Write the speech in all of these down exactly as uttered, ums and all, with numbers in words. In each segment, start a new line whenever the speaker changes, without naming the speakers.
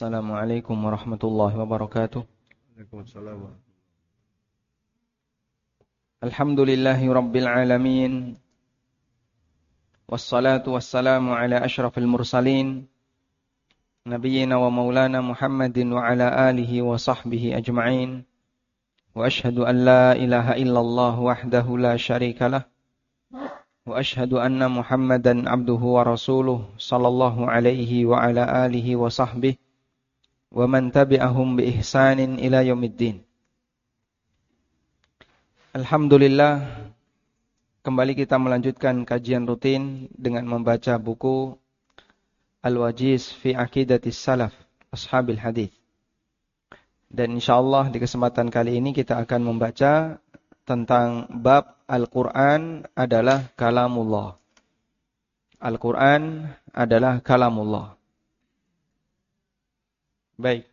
Assalamualaikum warahmatullahi wabarakatuh.
Waalaikumsalam.
Alhamdulillahi rabbil alamin. Wassalatu wassalamu ala asyrafil mursalin. Nabiyyina wa maulana Muhammadin wa ala alihi wa sahbihi ajma'in. Wa ashhadu an la ilaha illallah wahdahu la syarika lah. Wa ashhadu anna Muhammadan abduhu wa rasuluh sallallahu alaihi wa ala alihi wa sahbihi wa man tabi'ahum bi ihsanin ila yaumiddin. Alhamdulillah, kembali kita melanjutkan kajian rutin dengan membaca buku Al-Wajiz fi Aqidatis Salaf Ashabil Hadith. Dan insyaallah di kesempatan kali ini kita akan membaca tentang bab Al-Quran adalah kalamullah. Al-Quran adalah kalamullah. Baik.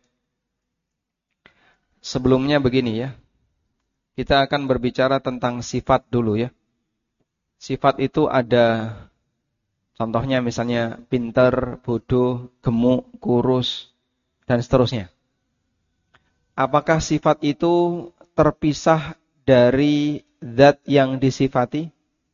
Sebelumnya begini ya. Kita akan berbicara tentang sifat dulu ya. Sifat itu ada contohnya misalnya pintar, bodoh, gemuk, kurus dan seterusnya. Apakah sifat itu terpisah dari zat yang disifati?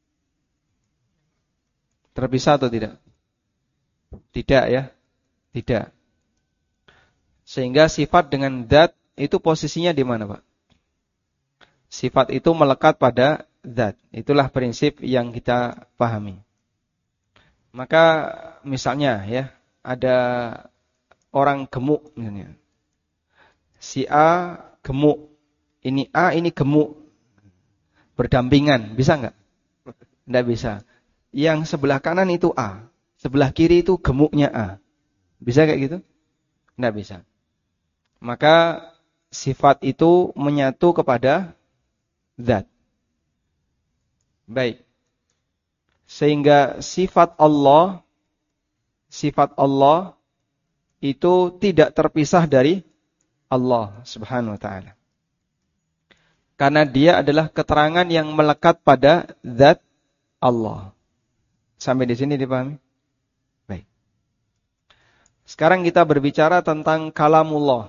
Terpisah atau tidak? Tidak ya. Tidak. Sehingga sifat dengan zat itu posisinya di mana, Pak? Sifat itu melekat pada zat. Itulah prinsip yang kita pahami. Maka misalnya ya, ada orang gemuk misalnya. Si A gemuk. Ini A, ini gemuk. Berdampingan, bisa enggak? Enggak bisa. Yang sebelah kanan itu A, sebelah kiri itu gemuknya A. Bisa kayak gitu? Enggak bisa. Maka sifat itu menyatu kepada zat. Baik. Sehingga sifat Allah, sifat Allah itu tidak terpisah dari Allah Subhanahu wa taala. Karena dia adalah keterangan yang melekat pada zat Allah. Sampai di sini dipahami? Baik. Sekarang kita berbicara tentang kalamullah.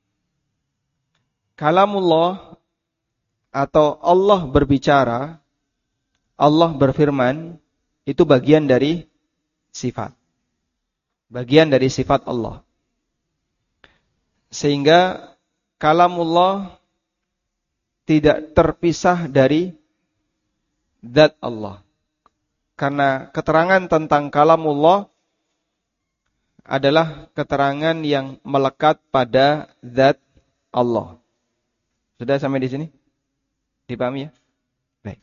Kalamullah atau Allah berbicara, Allah berfirman, itu bagian dari sifat. Bagian dari sifat Allah. Sehingga kalamullah tidak terpisah dari zat Allah. Karena keterangan tentang kalamullah adalah keterangan yang melekat pada zat Allah. Sudah sampai di sini? Dipahami ya? Baik.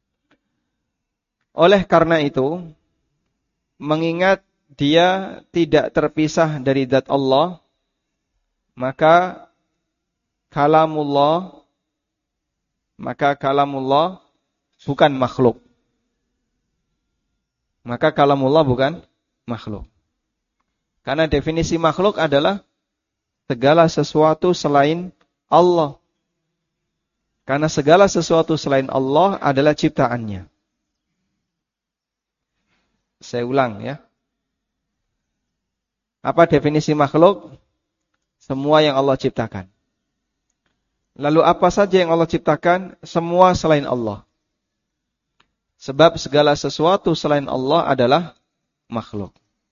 Oleh karena itu, mengingat dia tidak terpisah dari zat Allah, maka kalamullah maka kalamullah bukan makhluk. Maka kalamullah bukan makhluk. Karena definisi makhluk adalah segala sesuatu selain Allah. Karena segala sesuatu selain Allah adalah ciptaannya. Saya ulang ya. Apa definisi makhluk? Semua yang Allah ciptakan. Lalu apa saja yang Allah ciptakan? Semua selain Allah. Sebab segala sesuatu selain Allah adalah makhluk.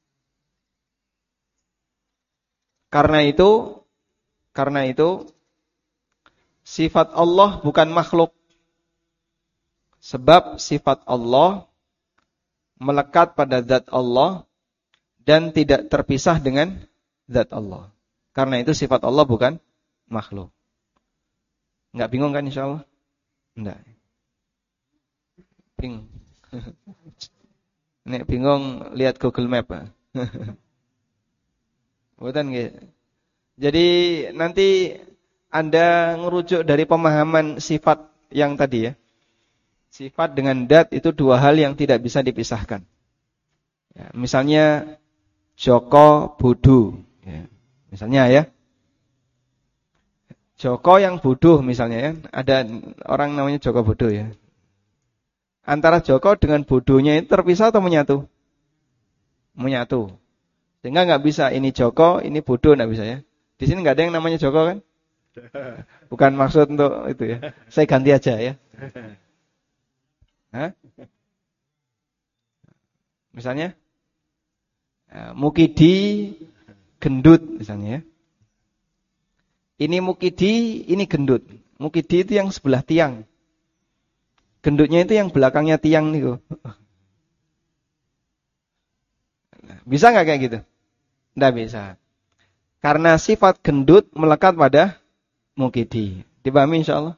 Karena itu, karena itu sifat Allah bukan makhluk. Sebab sifat Allah melekat pada zat Allah dan tidak terpisah dengan zat Allah. Karena itu sifat Allah bukan makhluk. Enggak bingung kan insyaallah? Enggak. Bingung. Nek bingung lihat Google Map. Bukan gitu. Jadi nanti Anda ngerujuk dari pemahaman sifat yang tadi ya. Sifat dengan zat itu dua hal yang tidak bisa dipisahkan. Ya, misalnya Joko bodoh. Ya, misalnya ya. Joko yang bodoh misalnya ya. Ada orang namanya Joko bodoh ya. Antara Joko dengan bodohnya itu terpisah atau menyatu? Menyatu. Sehingga nggak bisa ini Joko, ini bodoh, nggak bisa ya. Di sini nggak ada yang namanya Joko kan? Bukan maksud untuk itu ya. Saya ganti aja ya. Hah? Misalnya Mukidi gendut misalnya ya. Ini Mukidi, ini gendut. Mukidi itu yang sebelah tiang. Gendutnya itu yang belakangnya tiang nih. Bisa nggak kayak gitu? Nggak bisa. Karena sifat gendut melekat pada Mukidi. Dipahami insyaallah?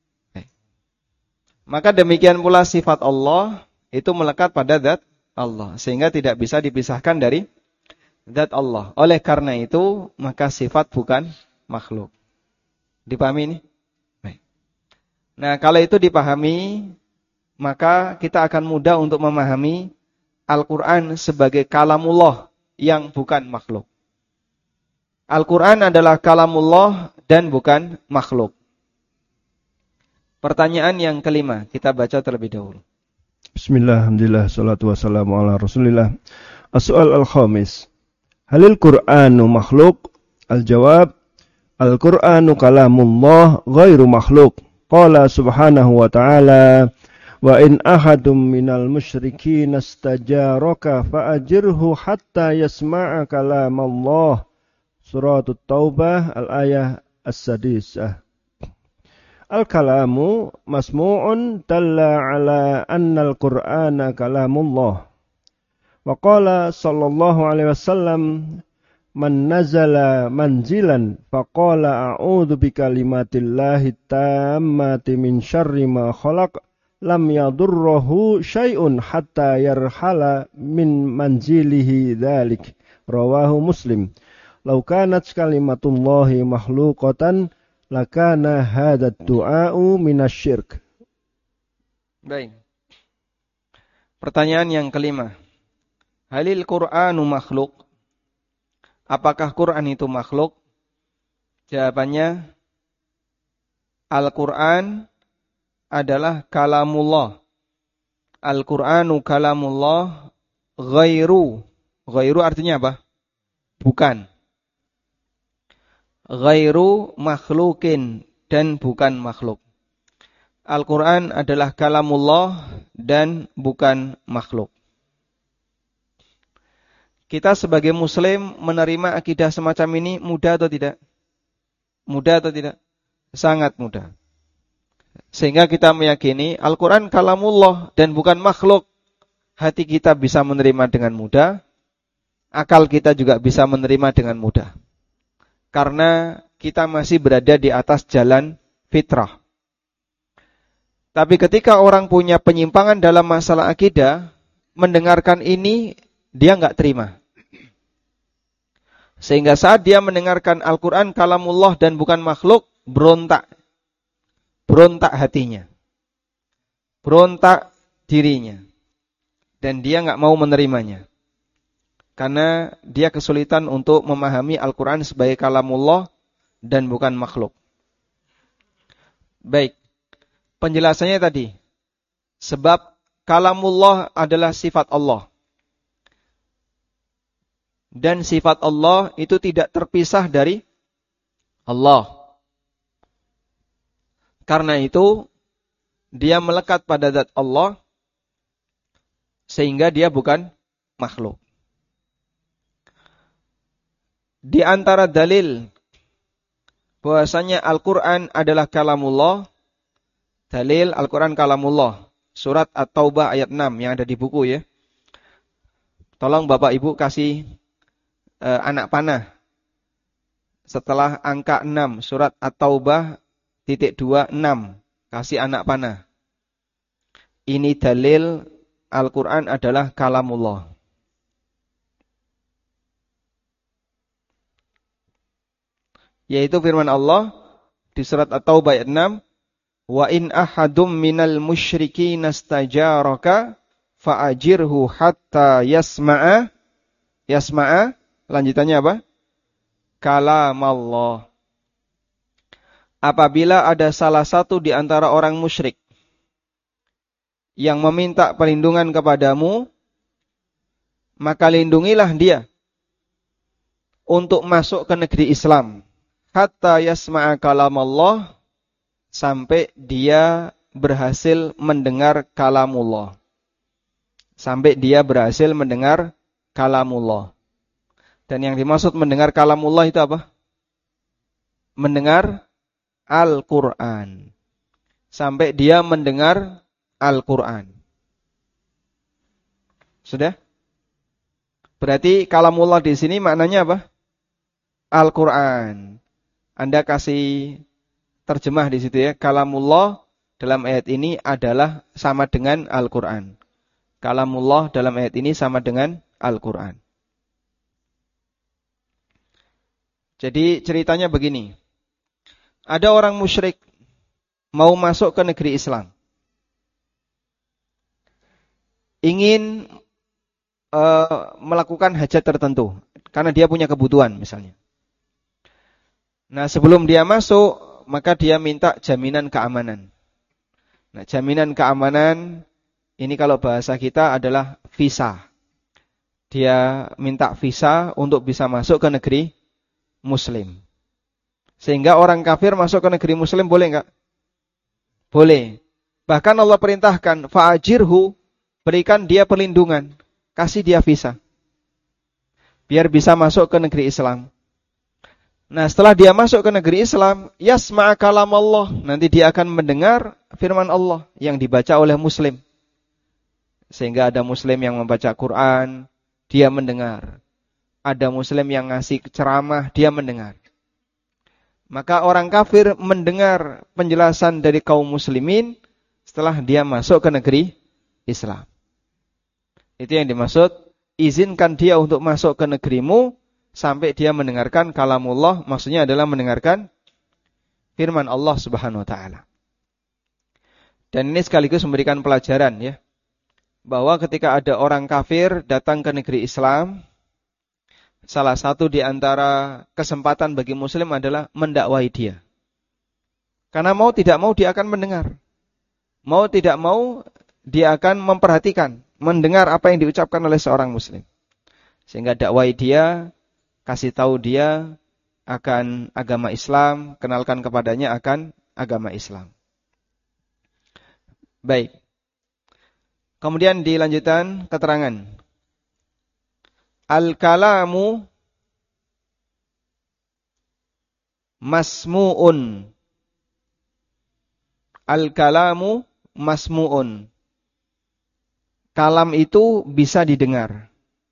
Maka demikian pula sifat Allah itu melekat pada zat Allah. Sehingga tidak bisa dipisahkan dari zat Allah. Oleh karena itu, maka sifat bukan makhluk. Dipahami ini? Baik. Nah, kalau itu dipahami, maka kita akan mudah untuk memahami Al-Quran sebagai kalamullah yang bukan makhluk. Al-Quran adalah kalamullah dan bukan makhluk. Pertanyaan yang kelima, kita baca terlebih dahulu.
Bismillah, alhamdulillah, salatu wassalamu ala rasulillah. As-soal al-khamis. Halil Qur'anu makhluk? Al-jawab, Al-Qur'anu kalamullah ghairu makhluk. Qala subhanahu wa ta'ala, wa in ahadum minal musyrikin astajaraka fa'ajirhu hatta yasma'a kalamallah. Surat At-Taubah, al-ayah as-sadisah. Al-kalamu masmu'un dalla ala anna al-Qur'ana kalamullah. Wa qala sallallahu alaihi wasallam, man nazala manzilan faqala a'udzu bikalimatillahi tammati min syarri ma khalaq lam yadurruhu syai'un hatta yarhala min manzilihi dzalik. Rawahu Muslim. Law kanat kalimatullahi makhluqatan lakana hadzal du'a'u minasyirk.
Baik. Pertanyaan yang kelima. Halil Qur'anu makhluk? Apakah Quran itu makhluk? Jawabannya, Al-Quran adalah kalamullah. Al-Qur'anu kalamullah ghairu. Ghairu artinya apa? Bukan. Ghairu makhlukin, dan bukan makhluk. Al-Quran adalah kalamullah dan bukan makhluk. Kita sebagai muslim menerima akidah semacam ini mudah atau tidak? Mudah atau tidak? Sangat mudah. Sehingga kita meyakini Al-Quran kalamullah dan bukan makhluk. Hati kita bisa menerima dengan mudah. Akal kita juga bisa menerima dengan mudah. Karena kita masih berada di atas jalan fitrah. Tapi ketika orang punya penyimpangan dalam masalah akidah, mendengarkan ini, dia nggak terima. Sehingga saat dia mendengarkan Al-Quran kalamullah dan bukan makhluk, berontak. Berontak hatinya. Berontak dirinya. Dan dia nggak mau menerimanya. Karena dia kesulitan untuk memahami Al-Quran sebagai kalamullah dan bukan makhluk. Baik. Penjelasannya tadi. Sebab kalamullah adalah sifat Allah. Dan sifat Allah itu tidak terpisah dari Allah. Karena itu, dia melekat pada zat Allah, sehingga dia bukan makhluk. Di antara dalil bahwasanya Al-Quran adalah kalamullah, dalil Al-Quran kalamullah, surat At-Taubah ayat enam yang ada di buku ya. Tolong Bapak Ibu kasih uh, anak panah. Setelah angka enam, surat At-Taubah titik dua enam, kasih anak panah. Ini dalil Al-Quran adalah kalamullah. Yaitu firman Allah di surat At-Taubah ayat enam, wa in ahadum minal musyrikin astajaraka fa'ajirhu hatta yasma'a. Yasma'a, lanjutannya apa? Kalamallah. Apabila ada salah satu di antara orang musyrik yang meminta perlindungan kepadamu, maka lindungilah dia untuk masuk ke negeri Islam. Hatta yasma'a kalamullah, sampai dia berhasil mendengar kalamullah. Sampai dia berhasil mendengar kalamullah. Dan yang dimaksud mendengar kalamullah itu apa? Mendengar Al-Quran. Sampai dia mendengar Al-Quran. Sudah? Berarti kalamullah di sini maknanya apa? Al-Quran. Anda kasih terjemah di situ ya. Kalamullah dalam ayat ini adalah sama dengan Al-Quran. Kalamullah dalam ayat ini sama dengan Al-Quran. Jadi ceritanya begini. Ada orang musyrik mau masuk ke negeri Islam. Ingin uh, melakukan hajat tertentu. Karena dia punya kebutuhan misalnya. Nah sebelum dia masuk, maka dia minta jaminan keamanan. Nah jaminan keamanan, ini kalau bahasa kita adalah visa. Dia minta visa untuk bisa masuk ke negeri Muslim. Sehingga orang kafir masuk ke negeri Muslim boleh enggak? Boleh. Bahkan Allah perintahkan, fa'ajirhu, berikan dia perlindungan, kasih dia visa. Biar bisa masuk ke negeri Islam. Nah setelah dia masuk ke negeri Islam, yasma'a kalam Allah, nanti dia akan mendengar firman Allah yang dibaca oleh Muslim. Sehingga ada Muslim yang membaca Quran, dia mendengar. Ada Muslim yang ngasih ceramah, dia mendengar. Maka orang kafir mendengar penjelasan dari kaum muslimin setelah dia masuk ke negeri Islam. Itu yang dimaksud, izinkan dia untuk masuk ke negerimu sampai dia mendengarkan kalamullah, maksudnya adalah mendengarkan firman Allah Subhanahu wa taala. Dan ini sekaligus memberikan pelajaran ya, bahwa ketika ada orang kafir datang ke negeri Islam, salah satu di antara kesempatan bagi muslim adalah mendakwai dia. Karena mau tidak mau dia akan mendengar. Mau tidak mau dia akan memperhatikan, mendengar apa yang diucapkan oleh seorang muslim. Sehingga dakwai dia, kasih tahu dia akan agama Islam, kenalkan kepadanya akan agama Islam. Baik. Kemudian dilanjutkan keterangan. Al-kalamu masmu'un. Al-kalamu masmu'un. Kalam itu bisa didengar.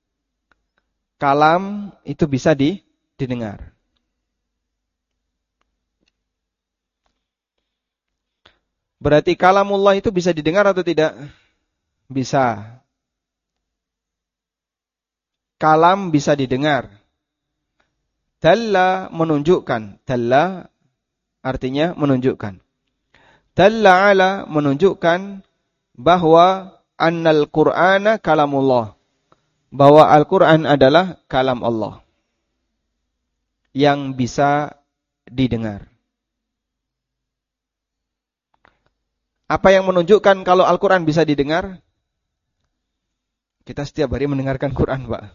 Kalam itu bisa di, didengar. Berarti kalamullah itu bisa didengar atau tidak? Bisa. Kalam bisa didengar. Dalla menunjukkan. Dalla artinya menunjukkan. Dalla ala menunjukkan bahwa annal Qur'ana kalamullah. Bahwa Al-Quran adalah kalam Allah. Yang bisa didengar. Apa yang menunjukkan kalau Al-Quran bisa didengar? Kita setiap hari mendengarkan Quran, Pak.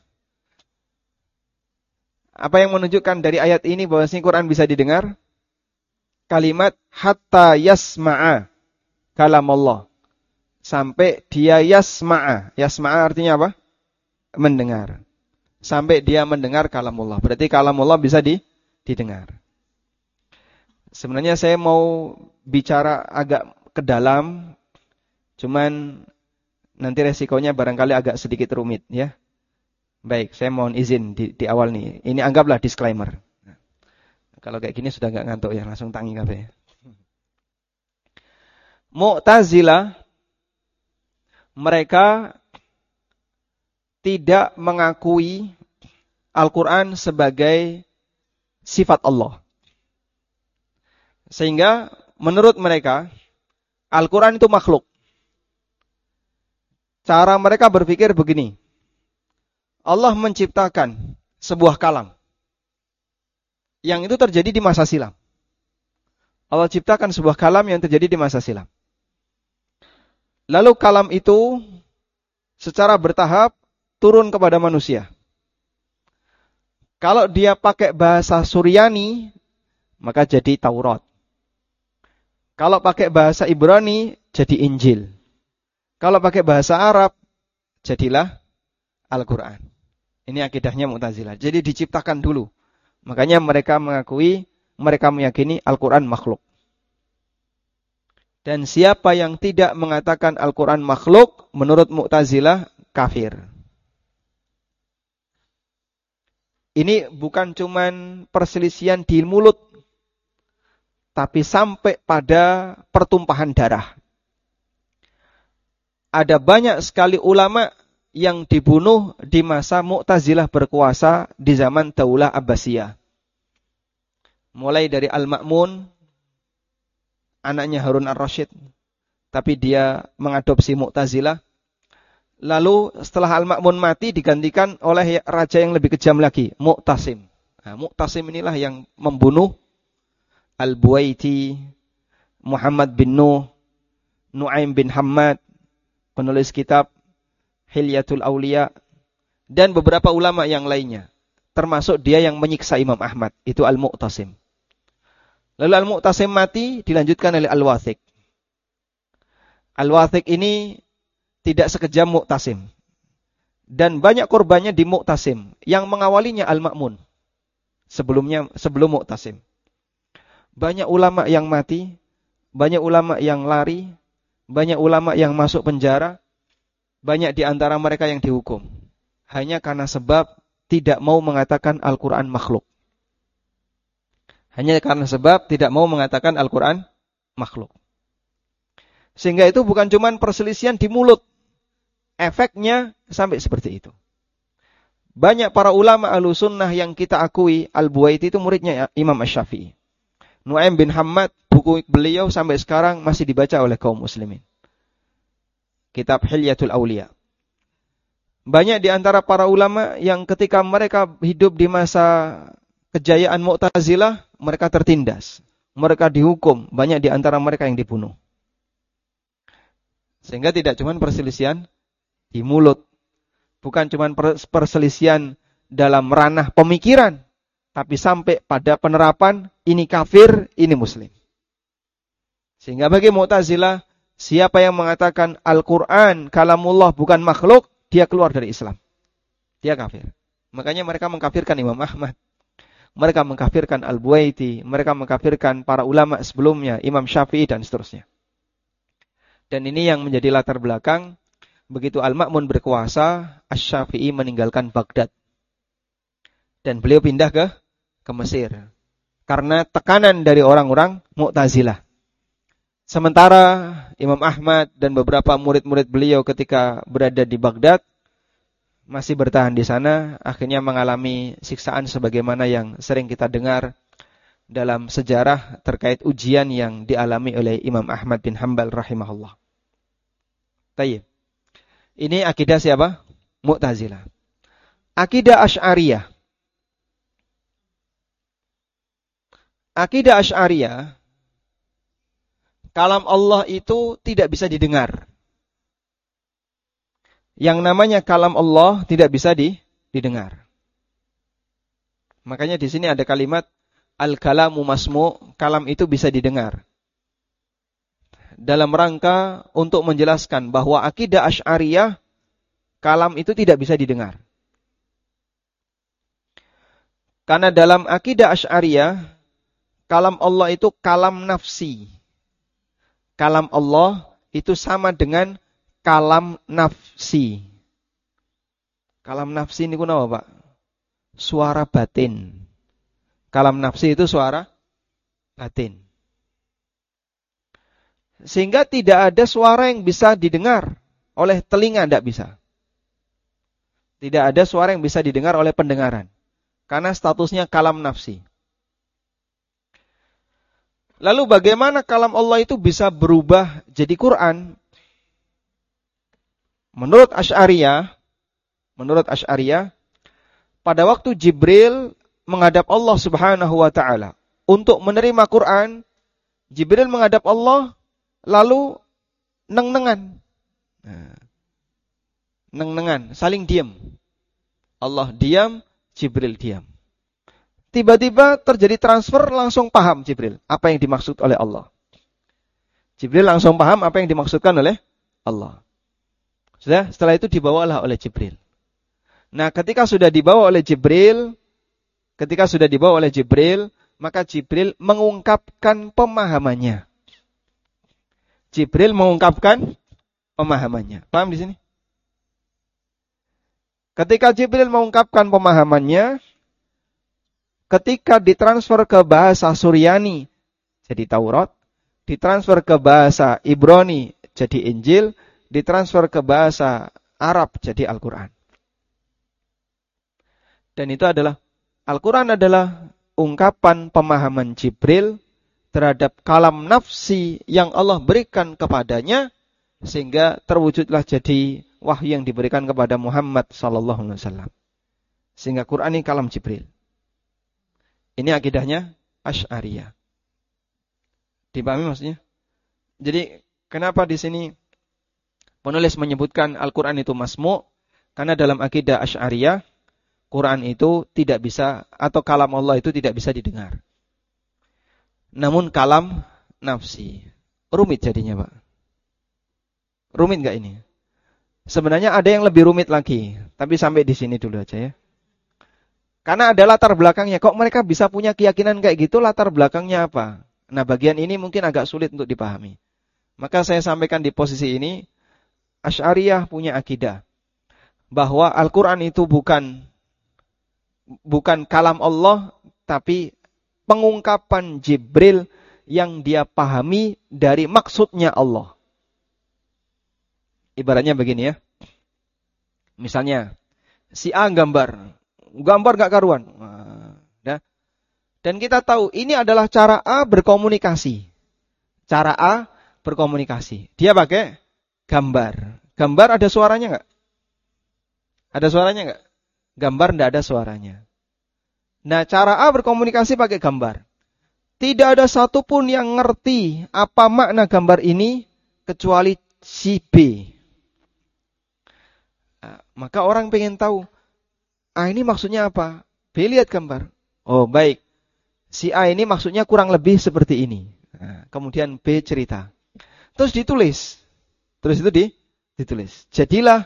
Apa yang menunjukkan dari ayat ini bahwasanya Quran bisa didengar? Kalimat hatta yasma'a kalam Allah. Sampai dia yasma'a. Yasma'a artinya apa? Mendengar. Sampai dia mendengar kalam Allah. Berarti kalam Allah bisa di, didengar. Sebenarnya saya mau bicara agak ke dalam, cuman nanti resikonya barangkali agak sedikit rumit ya. Baik, saya mohon izin di, di awal nih. Ini anggaplah disclaimer. Nah, kalau kayak gini sudah nggak ngantuk ya, langsung tangi kafe. Mu'tazilah, mereka tidak mengakui Al-Quran sebagai sifat Allah. Sehingga menurut mereka Al-Quran itu makhluk. Cara mereka berpikir begini. Allah menciptakan sebuah kalam. Yang itu terjadi di masa silam. Allah ciptakan sebuah kalam yang terjadi di masa silam. Lalu kalam itu secara bertahap turun kepada manusia. Kalau dia pakai bahasa Suryani, maka jadi Taurat. Kalau pakai bahasa Ibrani, jadi Injil. Kalau pakai bahasa Arab, jadilah Al-Quran. Ini akidahnya Mu'tazilah. Jadi diciptakan dulu. Makanya mereka mengakui, mereka meyakini Al-Quran makhluk. Dan siapa yang tidak mengatakan Al-Quran makhluk, menurut Mu'tazilah, kafir. Ini bukan cuman perselisihan di mulut, tapi sampai pada pertumpahan darah. Ada banyak sekali ulama yang dibunuh di masa Mu'tazilah berkuasa di zaman Daulah Abbasiyah. Mulai dari Al-Ma'mun, anaknya Harun ar-Rasyid, tapi dia mengadopsi Mu'tazilah. Lalu setelah Al-Ma'mun mati digantikan oleh raja yang lebih kejam lagi, Mu'tasim. Nah, Mu'tasim inilah yang membunuh Al-Buwaiti, Muhammad bin Nuh, Nu'aim bin Hammad, penulis kitab Hilyatul Awliya, dan beberapa ulama yang lainnya. Termasuk dia yang menyiksa Imam Ahmad, itu Al-Mu'tasim. Lalu Al-Mu'tasim mati, dilanjutkan oleh Al-Wathiq. Al-Wathiq ini tidak sekejam Mu'tasim. Dan banyak korbannya di Mu'tasim. Yang mengawalinya Al-Ma'mun. Sebelumnya, sebelum Mu'tasim. Banyak ulama yang mati. Banyak ulama yang lari. Banyak ulama yang masuk penjara. Banyak di antara mereka yang dihukum. Hanya karena sebab tidak mau mengatakan Al-Quran makhluk. Hanya karena sebab tidak mau mengatakan Al-Quran makhluk. Sehingga itu bukan cuma perselisihan di mulut. Efeknya sampai seperti itu. Banyak para ulama Ahlussunnah yang kita akui, Al-Buwaiti itu muridnya Imam Asy-Syafi'i. Nu'aim bin Hammad, buku beliau sampai sekarang masih dibaca oleh kaum muslimin. Kitab Hilyatul Awliya. Banyak di antara para ulama yang ketika mereka hidup di masa kejayaan Mu'tazilah, mereka tertindas. Mereka dihukum, banyak di antara mereka yang dibunuh. Sehingga tidak cuma perselisihan di mulut. Bukan cuma perselisihan dalam ranah pemikiran. Tapi sampai pada penerapan, ini kafir, ini muslim. Sehingga bagi Mu'tazilah, siapa yang mengatakan Al-Quran, kalamullah bukan makhluk, dia keluar dari Islam. Dia kafir. Makanya mereka mengkafirkan Imam Ahmad. Mereka mengkafirkan Al-Buwaiti. Mereka mengkafirkan para ulama sebelumnya, Imam Syafi'i dan seterusnya. Dan ini yang menjadi latar belakang. Begitu Al-Ma'mun berkuasa, Asy-Syafi'i meninggalkan Baghdad. Dan beliau pindah ke, ke Mesir. Karena tekanan dari orang-orang Mu'tazilah. Sementara Imam Ahmad dan beberapa murid-murid beliau ketika berada di Baghdad, masih bertahan di sana, akhirnya mengalami siksaan sebagaimana yang sering kita dengar dalam sejarah terkait ujian yang dialami oleh Imam Ahmad bin Hanbal rahimahullah. Tayyib. Ini akidah siapa? Mu'tazilah. Akidah Asy'ariyah. Akidah Asy'ariyah, kalam Allah itu tidak bisa didengar. Yang namanya kalam Allah tidak bisa di, didengar. Makanya di sini ada kalimat al-kalamu masmu', kalam itu bisa didengar. Dalam rangka untuk menjelaskan bahwa akidah Asy'ariyah, kalam itu tidak bisa didengar. Karena dalam akidah Asy'ariyah, kalam Allah itu kalam nafsi. Kalam Allah itu sama dengan kalam nafsi. Kalam nafsi ini kuna apa, Pak? Suara batin. Kalam nafsi itu suara batin. Sehingga tidak ada suara yang bisa didengar oleh telinga, tidak bisa. Tidak ada suara yang bisa didengar oleh pendengaran. Karena statusnya kalam nafsi. Lalu bagaimana kalam Allah itu bisa berubah jadi Quran? Menurut Asy'ariyah, menurut Asy'ariyah, pada waktu Jibril menghadap Allah Subhanahu wa taala untuk menerima Quran, Jibril menghadap Allah lalu neng-nengan. Nah, neng-nengan, saling diam. Allah diam, Jibril diam. tiba-tiba terjadi transfer, langsung paham Jibril apa yang dimaksud oleh Allah. Jibril langsung paham apa yang dimaksudkan oleh Allah. Sudah, setelah itu dibawalah oleh Jibril. Nah, ketika sudah dibawa oleh Jibril, ketika sudah dibawa oleh Jibril, maka Jibril mengungkapkan pemahamannya. Jibril mengungkapkan pemahamannya. Paham di sini? Ketika Jibril mengungkapkan pemahamannya, ketika ditransfer ke bahasa Suryani, jadi Taurat, ditransfer ke bahasa Ibrani, jadi Injil, ditransfer ke bahasa Arab, jadi Al-Quran. Dan itu adalah, Al-Quran adalah ungkapan pemahaman Jibril terhadap kalam nafsi yang Allah berikan kepadanya, sehingga terwujudlah jadi wahyu yang diberikan kepada Muhammad sallallahu alaihi wasallam. Sehingga Quran ini kalam Jibril. Ini akidahnya Asy'ariyah. Dipahami maksudnya? Jadi kenapa di sini penulis menyebutkan Al-Quran itu masmu'? Karena dalam akidah Asy'ariyah, Quran itu tidak bisa, atau kalam Allah itu tidak bisa didengar. Namun kalam nafsi. Rumit jadinya, Pak. Rumit enggak ini? Sebenarnya ada yang lebih rumit lagi, tapi sampai di sini dulu aja ya. Karena ada latar belakangnya. Kok mereka bisa punya keyakinan kayak gitu, latar belakangnya apa? Nah, bagian ini mungkin agak sulit untuk dipahami. Maka saya sampaikan di posisi ini, Asy'ariyah punya akidah bahwa Al-Quran itu bukan bukan kalam Allah, tapi pengungkapan Jibril yang dia pahami dari maksudnya Allah. Ibaratnya begini ya. Misalnya, si A gambar. Gambar gak karuan. Nah, dan kita tahu ini adalah cara A berkomunikasi. Cara A berkomunikasi. Dia pakai gambar. Gambar ada suaranya gak? Ada suaranya gak? Gambar tidak ada suaranya. Nah, cara A berkomunikasi pakai gambar. Tidak ada satupun yang ngerti apa makna gambar ini kecuali si B. Nah, maka orang pengen tahu, A ini maksudnya apa? B lihat gambar. Oh baik, si A ini maksudnya kurang lebih seperti ini. Nah, kemudian B cerita. Terus ditulis. Terus itu di, ditulis. Jadilah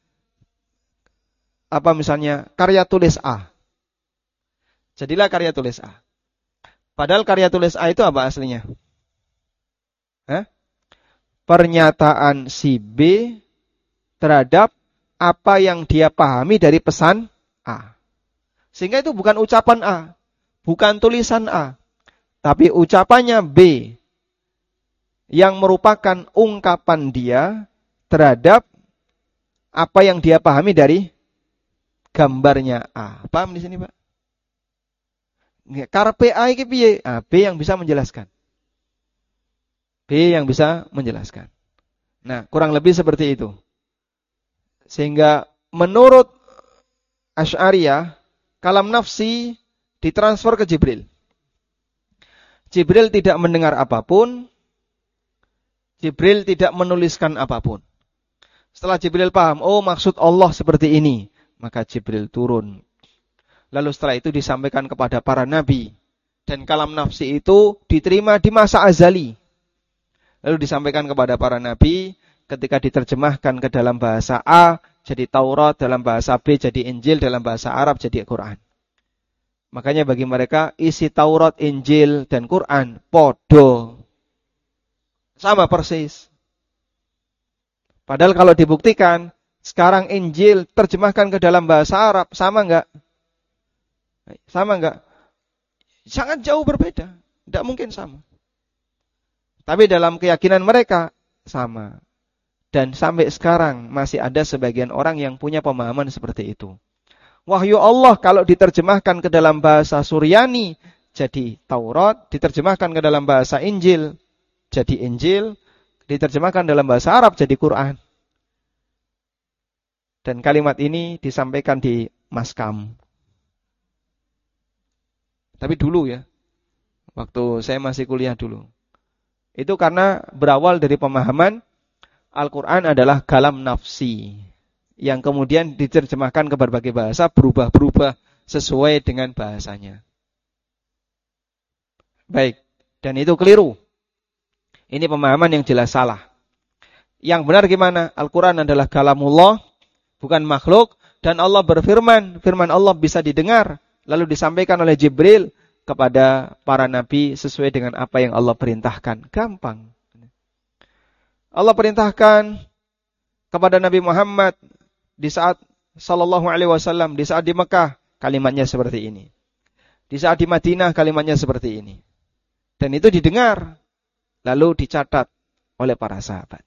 apa misalnya karya tulis A. Jadilah karya tulis A. Padahal karya tulis A itu apa aslinya? Hah? Pernyataan si B terhadap apa yang dia pahami dari pesan A. Sehingga itu bukan ucapan A, bukan tulisan A, tapi ucapannya B yang merupakan ungkapan dia terhadap apa yang dia pahami dari gambarnya A. Paham di sini, Pak? Karepe A iki piye? Ah, B yang bisa menjelaskan. B yang bisa menjelaskan. Nah, kurang lebih seperti itu. Sehingga menurut Asy'ariyah, kalam nafsi ditransfer ke Jibril. Jibril tidak mendengar apapun. Jibril tidak menuliskan apapun. Setelah Jibril paham, oh maksud Allah seperti ini, maka Jibril turun. Lalu setelah itu disampaikan kepada para nabi. Dan kalam nafsi itu diterima di masa azali. Lalu disampaikan kepada para nabi, ketika diterjemahkan ke dalam bahasa A, jadi Taurat, dalam bahasa B jadi Injil, dalam bahasa Arab jadi Quran. Makanya bagi mereka, isi Taurat, Injil, dan Quran, podo. Sama persis. Padahal kalau dibuktikan, sekarang Injil terjemahkan ke dalam bahasa Arab, sama enggak? Sama enggak? Sangat jauh berbeda. Tidak mungkin sama. Tapi dalam keyakinan mereka, sama. Dan sampai sekarang masih ada sebagian orang yang punya pemahaman seperti itu. Wahyu Allah kalau diterjemahkan ke dalam bahasa Suryani, jadi Taurat. Diterjemahkan ke dalam bahasa Injil, jadi Injil. Diterjemahkan dalam bahasa Arab, jadi Quran. Dan kalimat ini disampaikan di Maskam. Tapi dulu ya, waktu saya masih kuliah dulu. Itu karena berawal dari pemahaman Al-Quran adalah kalam nafsi. Yang kemudian diterjemahkan ke berbagai bahasa, berubah-berubah sesuai dengan bahasanya. Baik. Dan itu keliru. Ini pemahaman yang jelas salah. Yang benar gimana? Al-Quran adalah kalamullah, bukan makhluk. Dan Allah berfirman, firman Allah bisa didengar. Lalu disampaikan oleh Jibril kepada para nabi sesuai dengan apa yang Allah perintahkan. Gampang. Allah perintahkan kepada Nabi Muhammad di saat sallallahu alaihi wasallam, di saat di Mekah, kalimatnya seperti ini. Di saat di Madinah, kalimatnya seperti ini. Dan itu didengar, lalu dicatat oleh para sahabat.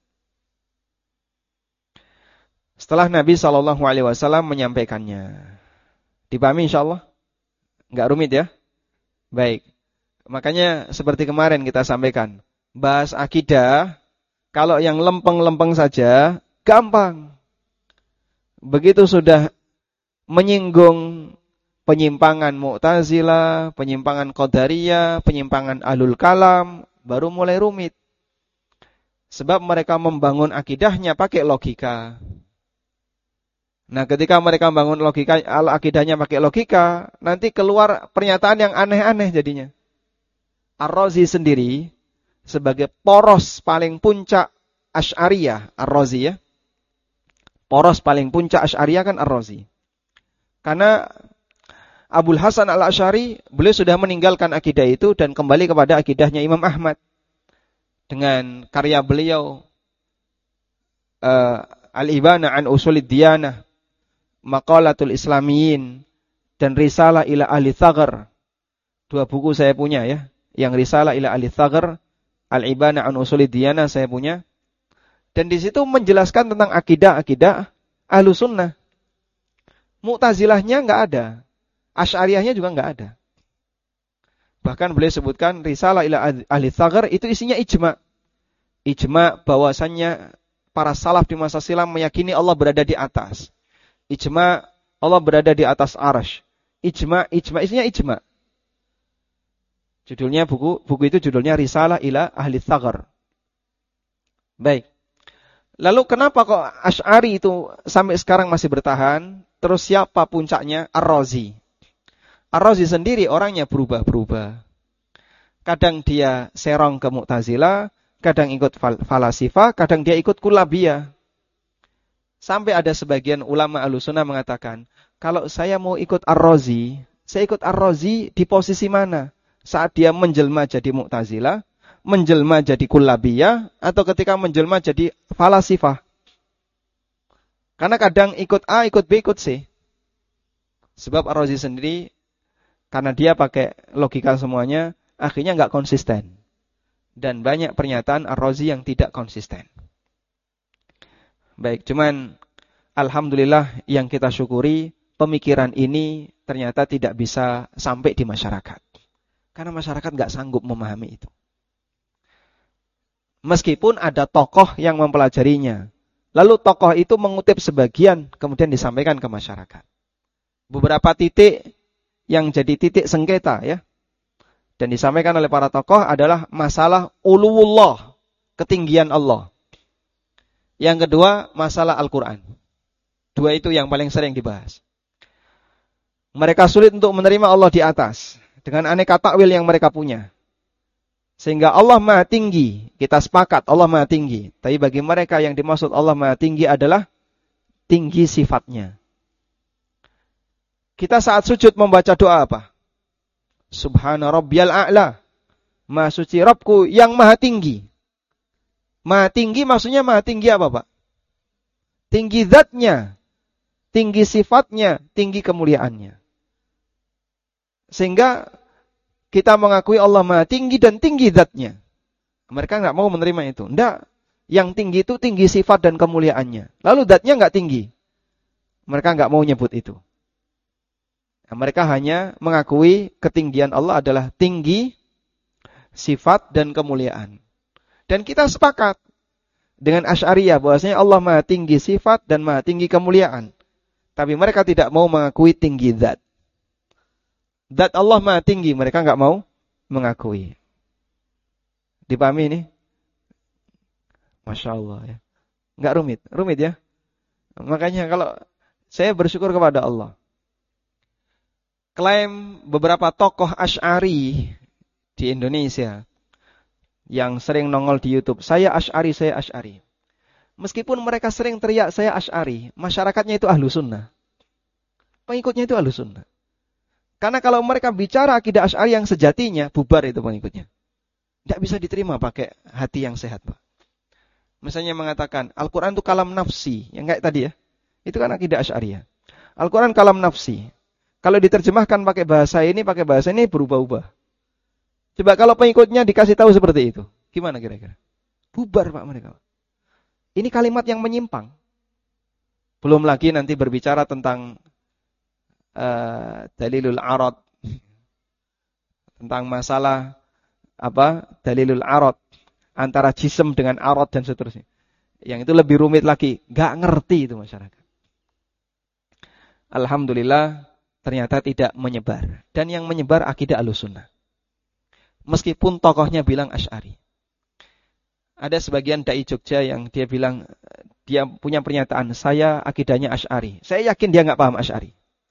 Setelah Nabi sallallahu alaihi wasallam menyampaikannya. Dipahami insyaallah? Enggak rumit ya? Baik. Makanya seperti kemarin kita sampaikan, bahas akidah, kalau yang lempeng-lempeng saja, gampang. Begitu sudah menyinggung penyimpangan Mu'tazilah, penyimpangan Qadariyah, penyimpangan Ahlul Kalam, baru mulai rumit. Sebab mereka membangun akidahnya pakai logika. Nah, ketika mereka membangun logika, akidahnya pakai logika, nanti keluar pernyataan yang aneh-aneh jadinya. Ar-Razi sendiri, sebagai poros paling puncak Asy'ariyah, Ar-Razi ya. Poros paling puncak Asy'ariyah kan Ar-Razi. Karena Abul Hasan Al-Asy'ari, beliau sudah meninggalkan akidah itu dan kembali kepada akidahnya Imam Ahmad. Dengan karya beliau, uh, Al-Ibana an Usulid Diyanah, Maqalatul Islamiyin, dan Risalah ila Ahli Thaghar. Dua buku saya punya ya. Yang Risalah ila Ahli Thaghar, Al-Ibana an Usulid Diyanah saya punya. Dan di situ menjelaskan tentang akidah-akidah Ahlus Sunnah. Mu'tazilahnya enggak ada. Asy'ariyahnya juga enggak ada. Bahkan beliau sebutkan Risalah ila Ahli Thaghar itu isinya ijma'. Ijma' bahwasannya para salaf di masa silam meyakini Allah berada di atas. Ijma' Allah berada di atas arsy. Ijma', ijma', isinya ijma'. Judulnya buku buku itu judulnya Risalah ila Ahli Thaghar. Baik. Lalu kenapa kok Asy'ari itu sampai sekarang masih bertahan? Terus siapa puncaknya? Ar-Razi. Ar-Razi sendiri orangnya berubah-berubah. Kadang dia serong ke Mu'tazilah, kadang ikut fal- falasifah, kadang dia ikut Kullabiyah. Sampai ada sebagian ulama Ahlussunnah mengatakan, kalau saya mau ikut Ar-Razi, saya ikut Ar-Razi di posisi mana? Saat dia menjelma jadi Mu'tazilah, menjelma jadi Kullabiyah, atau ketika menjelma jadi falasifah. Karena kadang ikut A, ikut B, ikut C. Sebab Ar-Razi sendiri, karena dia pakai logika semuanya, akhirnya nggak konsisten. Dan banyak pernyataan Ar-Razi yang tidak konsisten. Baik, cuman alhamdulillah yang kita syukuri, pemikiran ini ternyata tidak bisa sampai di masyarakat. Karena masyarakat nggak sanggup memahami itu. Meskipun ada tokoh yang mempelajarinya. Lalu tokoh itu mengutip sebagian, kemudian disampaikan ke masyarakat. Beberapa titik yang jadi titik sengketa ya. Dan disampaikan oleh para tokoh adalah masalah uluwullah, ketinggian Allah. Yang kedua, masalah Al-Quran. Dua itu yang paling sering dibahas. Mereka sulit untuk menerima Allah di atas, dengan aneka takwil yang mereka punya. Sehingga Allah Maha Tinggi, kita sepakat Allah Maha Tinggi. Tapi bagi mereka yang dimaksud Allah Maha Tinggi adalah tinggi sifatnya. Kita saat sujud membaca doa apa? Subhana rabbiyal a'la. Maha suci Rabbku yang maha tinggi. Maha tinggi maksudnya maha tinggi apa, Pak? Tinggi zatnya, tinggi sifatnya, tinggi kemuliaannya. Sehingga kita mengakui Allah maha tinggi dan tinggi zatnya. Mereka enggak mau menerima itu. Enggak. Yang tinggi itu tinggi sifat dan kemuliaannya. Lalu zatnya enggak tinggi. Mereka enggak mau nyebut itu. Nah, mereka hanya mengakui ketinggian Allah adalah tinggi sifat dan kemuliaan. Dan kita sepakat dengan Asy'ariyah bahwasanya Allah maha tinggi sifat dan maha tinggi kemuliaan. Tapi mereka tidak mau mengakui tinggi zat. Zat Allah maha tinggi, mereka enggak mau mengakui. Dipahami ini? Masya Allah ya. Enggak rumit, rumit ya. Makanya kalau saya bersyukur kepada Allah. Klaim beberapa tokoh Asy'ari di Indonesia yang sering nongol di YouTube, saya Asy'ari, saya Asy'ari. Meskipun mereka sering teriak saya Asy'ari, masyarakatnya itu ahlu sunnah. Pengikutnya itu ahlu sunnah. Karena kalau mereka bicara akidah Asy'ari yang sejatinya, bubar itu pengikutnya. Tidak bisa diterima pakai hati yang sehat, Pak. Misalnya mengatakan, Al-Quran itu kalam nafsi. Yang kayak tadi ya. Itu kan akidah Asy'ariyah. Al-Quran kalam nafsi. Kalau diterjemahkan pakai bahasa ini, pakai bahasa ini berubah-ubah. Coba kalau pengikutnya dikasih tahu seperti itu. Gimana kira-kira? Bubar, Pak, mereka. Ini kalimat yang menyimpang. Belum lagi nanti berbicara tentang uh, dalilul arad. Tentang masalah apa? Dalilul arad. Antara jism dengan arad dan seterusnya. Yang itu lebih rumit lagi. Gak ngerti itu masyarakat. Alhamdulillah ternyata tidak menyebar. Dan yang menyebar akidah Ahlussunnah. Meskipun tokohnya bilang Asy'ari. Ada sebagian dai Jogja yang dia bilang, dia punya pernyataan, saya akidahnya Asy'ari. Saya yakin dia gak paham Asy'ari.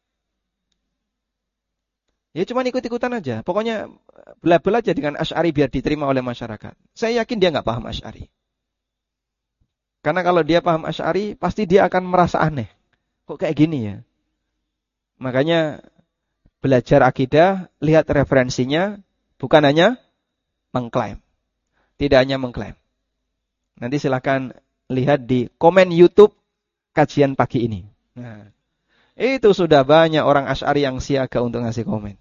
Ya cuma ikut-ikutan aja. Pokoknya belabel aja dengan Asy'ari biar diterima oleh masyarakat. Saya yakin dia gak paham Asy'ari. Karena kalau dia paham Asy'ari, pasti dia akan merasa aneh. Kok kayak gini ya? Makanya belajar akidah, lihat referensinya, bukan hanya mengklaim. Tidak hanya mengklaim. Nanti silakan lihat di komen YouTube kajian pagi ini. Nah, itu sudah banyak orang Asy'ari yang siaga untuk ngasih komen.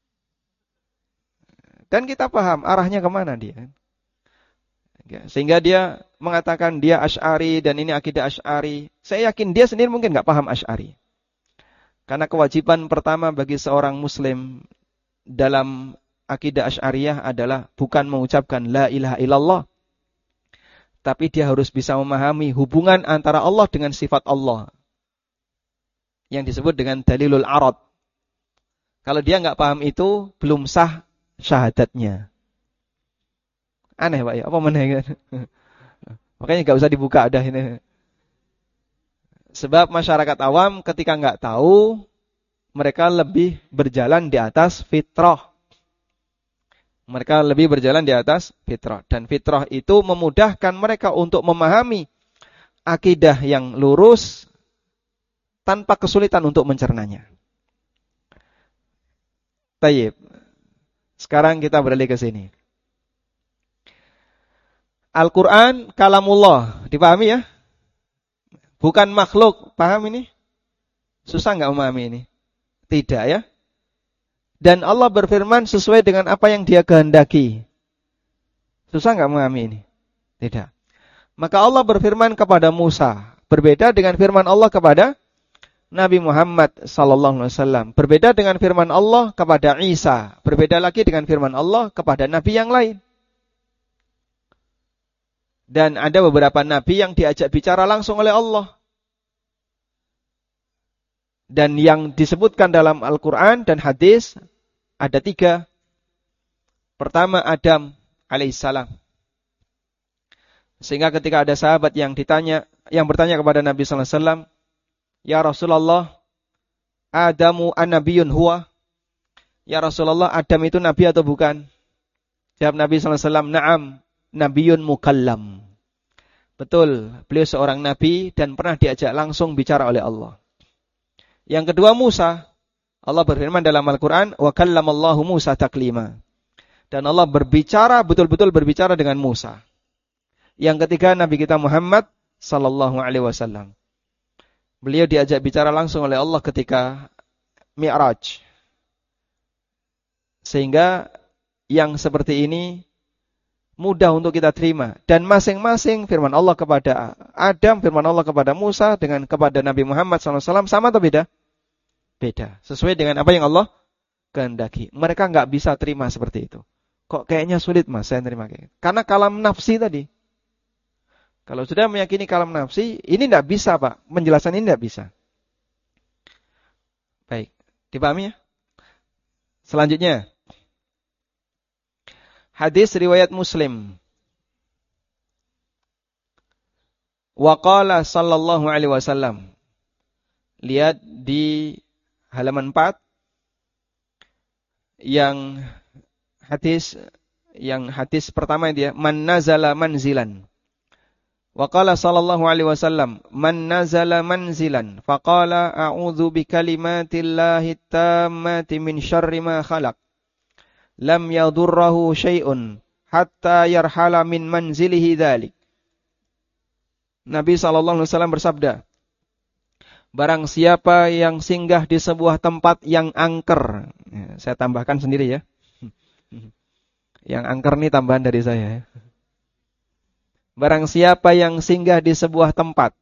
Dan kita paham arahnya kemana dia. Sehingga dia mengatakan dia Asy'ari dan ini akidah Asy'ari. Saya yakin dia sendiri mungkin gak paham Asy'ari. Karena kewajiban pertama bagi seorang muslim dalam akidah Asy'ariyah adalah bukan mengucapkan la ilaha illallah. Tapi dia harus bisa memahami hubungan antara Allah dengan sifat Allah. Yang disebut dengan dalilul arad. Kalau dia nggak paham itu, belum sah syahadatnya. Aneh Pak ya, apa mana ya? Makanya nggak usah dibuka dah ini. Sebab masyarakat awam ketika nggak tahu, mereka lebih berjalan di atas fitrah. Mereka lebih berjalan di atas fitrah. Dan fitrah itu memudahkan mereka untuk memahami akidah yang lurus tanpa kesulitan untuk mencernanya. Tayyib. Sekarang kita beralih ke sini. Al-Quran kalamullah. Dipahami ya? Bukan makhluk. Paham ini? Susah nggak memahami ini? Tidak ya? Dan Allah berfirman sesuai dengan apa yang dia kehendaki. Susah nggak memahami ini? Tidak. Maka Allah berfirman kepada Musa. Berbeda dengan firman Allah kepada Nabi Muhammad sallallahu alaihi wasallam. Berbeda dengan firman Allah kepada Isa. Berbeda lagi dengan firman Allah kepada Nabi yang lain. Dan ada beberapa Nabi yang diajak bicara langsung oleh Allah. Dan yang disebutkan dalam Al-Quran dan hadis ada tiga. Pertama Adam alaihissalam. Sehingga ketika ada sahabat yang ditanya, yang bertanya kepada Nabi sallallahu alaihi wasallam, ya Rasulullah, Adamu an-nabiyun huwa? Ya Rasulullah, Adam itu nabi atau bukan? Jawab Nabi sallallahu alaihi wasallam, na'am, nabiyun mukallam. Betul, beliau seorang nabi dan pernah diajak langsung bicara oleh Allah. Yang kedua Musa. Allah berfirman dalam Al-Quran, wa kallamallahu Musa taklima. Dan Allah berbicara, betul-betul berbicara dengan Musa. Yang ketiga Nabi kita Muhammad sallallahu alaihi wasallam. Beliau diajak bicara langsung oleh Allah ketika Mi'raj. Sehingga yang seperti ini mudah untuk kita terima. Dan masing-masing firman Allah kepada Adam, firman Allah kepada Musa, dengan kepada Nabi Muhammad sallallahu alaihi wasallam sama atau beda? Beda. Sesuai dengan apa yang Allah kehendaki. Mereka nggak bisa terima seperti itu. Kok kayaknya sulit mas saya terima kayak gitu. Karena kalam nafsi tadi. Kalau sudah meyakini kalam nafsi, ini tidak bisa Pak. Penjelasan ini tidak bisa. Baik. Dipahami ya? Selanjutnya. Hadis riwayat Muslim. Wa qala sallallahu alaihi wasallam. Lihat di halaman empat. Yang hadis yang hadis pertama itu ya, man nazala manzilan. Wa qala sallallahu alaihi wasallam, man nazala manzilan faqala a'udzu bikalimatillahi tammati min syarri ma khalaq. Lam yadurruhu syai'un hatta yarhala min manzilihi dzalik. Nabi sallallahu alaihi wasallam bersabda, barang siapa yang singgah di sebuah tempat yang angker. Ya, saya tambahkan sendiri ya. Yang angker ini tambahan dari saya ya. Barang siapa yang singgah di sebuah tempat.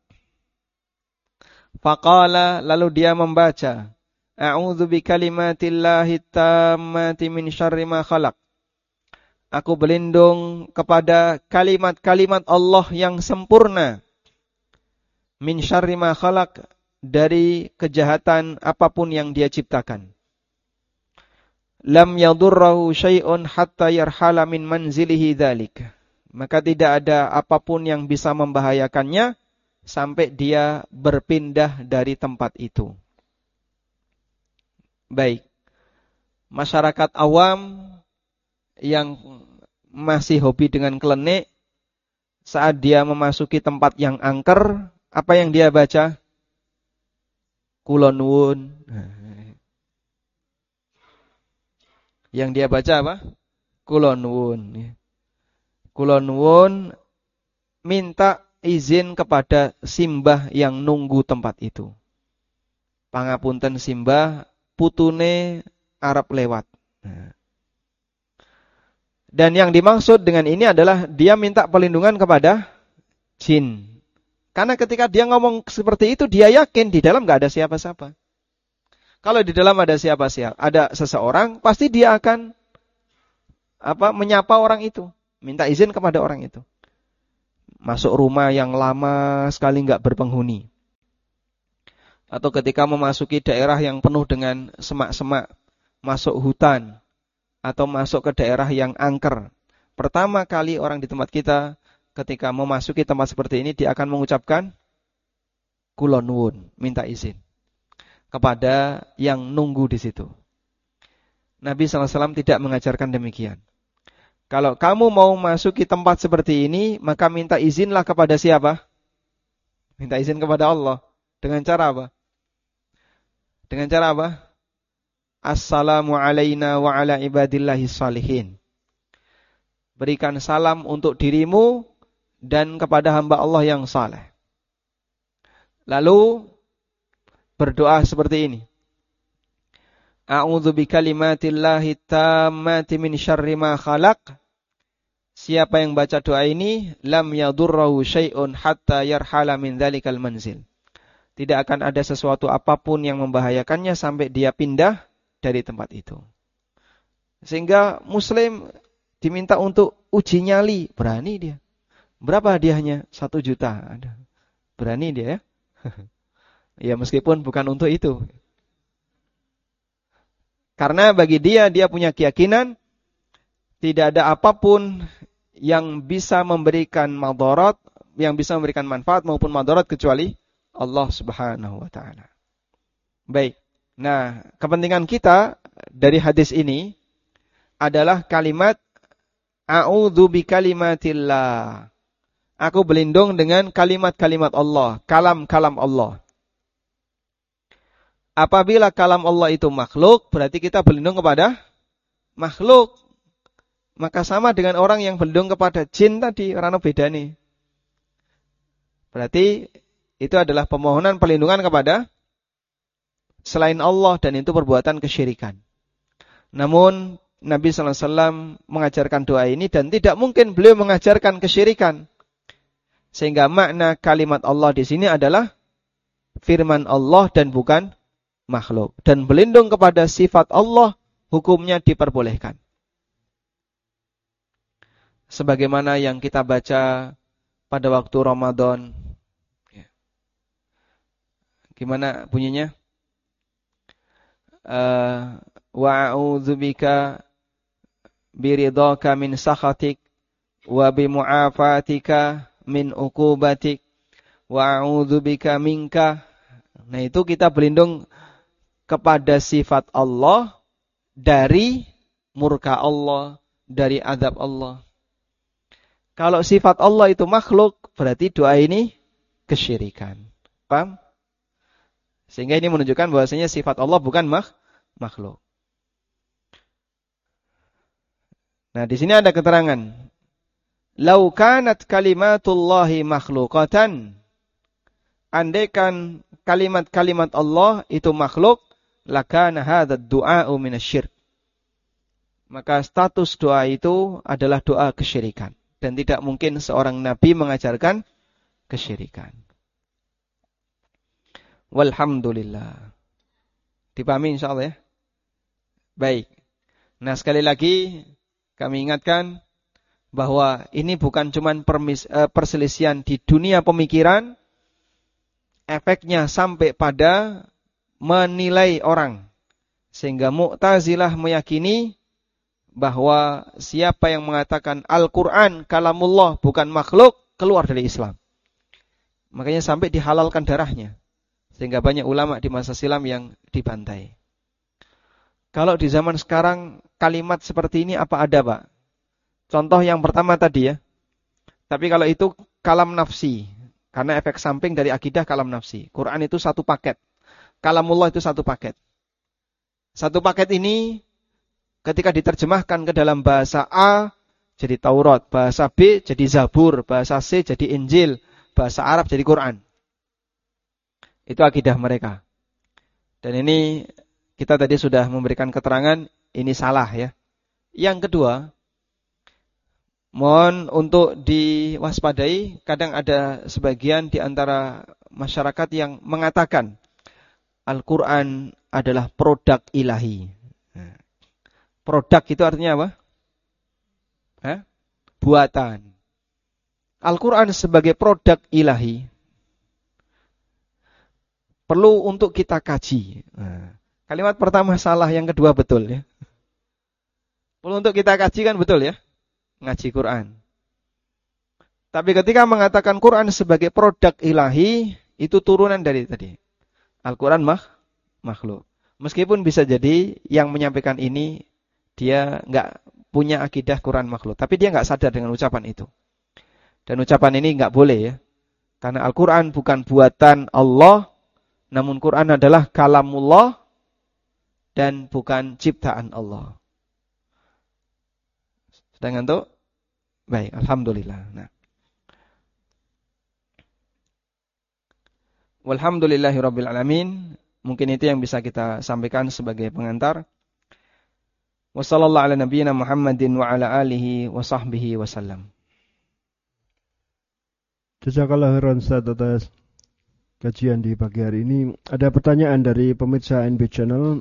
Faqala, lalu dia membaca, a'udzu bikalimatillahi tammati min syarri ma khalaq. Aku berlindung kepada kalimat-kalimat Allah yang sempurna. Min syarri ma khalaq, dari kejahatan apapun yang dia ciptakan. Lam yadurruhu syai'un hatta yarhala min manzilihi dzalik. Maka tidak ada apapun yang bisa membahayakannya sampai dia berpindah dari tempat itu. Baik. Masyarakat awam yang masih hobi dengan klenik, saat dia memasuki tempat yang angker, apa yang dia baca? Kula nuwun. Yang dia baca apa? Kula nuwun. Kula nuwun minta izin kepada simbah yang nunggu tempat itu. Pangapunten simbah, putune arep lewat. Dan yang dimaksud dengan ini adalah dia minta perlindungan kepada jin. Karena ketika dia ngomong seperti itu, dia yakin di dalam gak ada siapa-siapa. Kalau di dalam ada siapa-siapa, ada seseorang, pasti dia akan apa menyapa orang itu. Minta izin kepada orang itu. Masuk rumah yang lama sekali nggak berpenghuni. Atau ketika memasuki daerah yang penuh dengan semak-semak. Masuk hutan. Atau masuk ke daerah yang angker. Pertama kali orang di tempat kita, ketika memasuki tempat seperti ini, dia akan mengucapkan kula nuwun, minta izin kepada yang nunggu di situ. Nabi sallallahu alaihi wasallam tidak mengajarkan demikian. Kalau kamu mau masuki tempat seperti ini, maka minta izinlah kepada siapa? Minta izin kepada Allah. Dengan cara apa? Dengan cara apa? Assalamu alaina wa ala ibadillahi salihin. Berikan salam untuk dirimu dan kepada hamba Allah yang saleh. Lalu berdoa seperti ini. A'udzu bikalimatillahi tammati min syarri ma khalaq. Siapa yang baca doa ini, lam yadurruhu syai'un hatta yarhala min dzalikal manzil. Tidak akan ada sesuatu apapun yang membahayakannya sampai dia pindah dari tempat itu. Sehingga muslim diminta untuk uji nyali, berani dia. Berapa hadiahnya? Satu juta. Berani dia ya. Ya meskipun bukan untuk itu. Karena bagi dia, dia punya keyakinan tidak ada apapun yang bisa memberikan madarat, yang bisa memberikan manfaat maupun madarat kecuali Allah Subhanahu wa taala. Baik. Nah, kepentingan kita dari hadis ini adalah kalimat a'udzu bikalimatillah. Aku berlindung dengan kalimat-kalimat Allah, kalam-kalam Allah. Apabila kalam Allah itu makhluk, berarti kita berlindung kepada makhluk. Maka sama dengan orang yang berlindung kepada jin tadi, orang beda nih. Berarti itu adalah pemohonan perlindungan kepada selain Allah dan itu perbuatan kesyirikan. Namun Nabi sallallahu alaihi wasallam mengajarkan doa ini dan tidak mungkin beliau mengajarkan kesyirikan. Sehingga makna kalimat Allah di sini adalah firman Allah dan bukan makhluk. Dan berlindung kepada sifat Allah, hukumnya diperbolehkan. Sebagaimana yang kita baca pada waktu Ramadan. Gimana bunyinya? Uh, wa a'udzubika biridhaka min sakhatik wa bimu'afatika min uqubatik wa a'udzubika minka. Nah, itu kita berlindung kepada sifat Allah dari murka Allah, dari azab Allah. Kalau sifat Allah itu makhluk, berarti doa ini kesyirikan. Paham? Sehingga ini menunjukkan bahwasanya sifat Allah bukan mak makhluk. Nah, di sini ada keterangan. Lau kanat kalimatullahi makhluqatan. Andaikan kalimat-kalimat Allah itu makhluk, lakana hadzal du'a'u minasyirk. Maka status doa itu adalah doa kesyirikan. Dan tidak mungkin seorang nabi mengajarkan kesyirikan. Walhamdulillah. Dipahami insyaallah ya? Baik. Nah, sekali lagi kami ingatkan bahwa ini bukan cuma perselisihan di dunia pemikiran, efeknya sampai pada menilai orang. Sehingga Mu'tazilah meyakini bahwa siapa yang mengatakan Al-Quran kalamullah bukan makhluk, keluar dari Islam. Makanya sampai dihalalkan darahnya. Sehingga banyak ulama di masa silam yang dibantai. Kalau di zaman sekarang kalimat seperti ini apa ada, Pak? Contoh yang pertama tadi ya. Tapi kalau itu kalam nafsi. Karena efek samping dari akidah kalam nafsi. Quran itu satu paket. Kalamullah itu satu paket. Satu paket ini ketika diterjemahkan ke dalam bahasa A jadi Taurat. Bahasa B jadi Zabur. Bahasa C jadi Injil. Bahasa Arab jadi Quran. Itu akidah mereka. Dan ini kita tadi sudah memberikan keterangan ini salah ya. Yang kedua, mohon untuk diwaspadai, kadang ada sebagian di antara masyarakat yang mengatakan Al-Quran adalah produk ilahi. Produk itu artinya apa? Hah? Buatan. Al-Quran sebagai produk ilahi perlu untuk kita kaji. Nah, kalimat pertama salah, yang kedua betul ya. Perlu untuk kita kaji kan betul ya. Ngaji Quran. Tapi ketika mengatakan Quran sebagai produk ilahi, itu turunan dari tadi. Al-Quran mah, makhluk. Meskipun bisa jadi yang menyampaikan ini, dia nggak punya akidah Quran makhluk. Tapi dia nggak sadar dengan ucapan itu. Dan ucapan ini nggak boleh ya. Karena Al-Quran bukan buatan Allah, namun Quran adalah kalamullah dan bukan ciptaan Allah. Sudah ngantuk? Baik, alhamdulillah. Nah. Walhamdulillahirabbil alamin. Mungkin itu yang bisa kita sampaikan sebagai pengantar. Wassallallahu ala nabiyyina Muhammadin wa ala alihi wa sahbihi wasallam.
Jazakallahu khairan Ustaz atas kajian di pagi hari ini. Ada pertanyaan dari pemirsa N B Channel.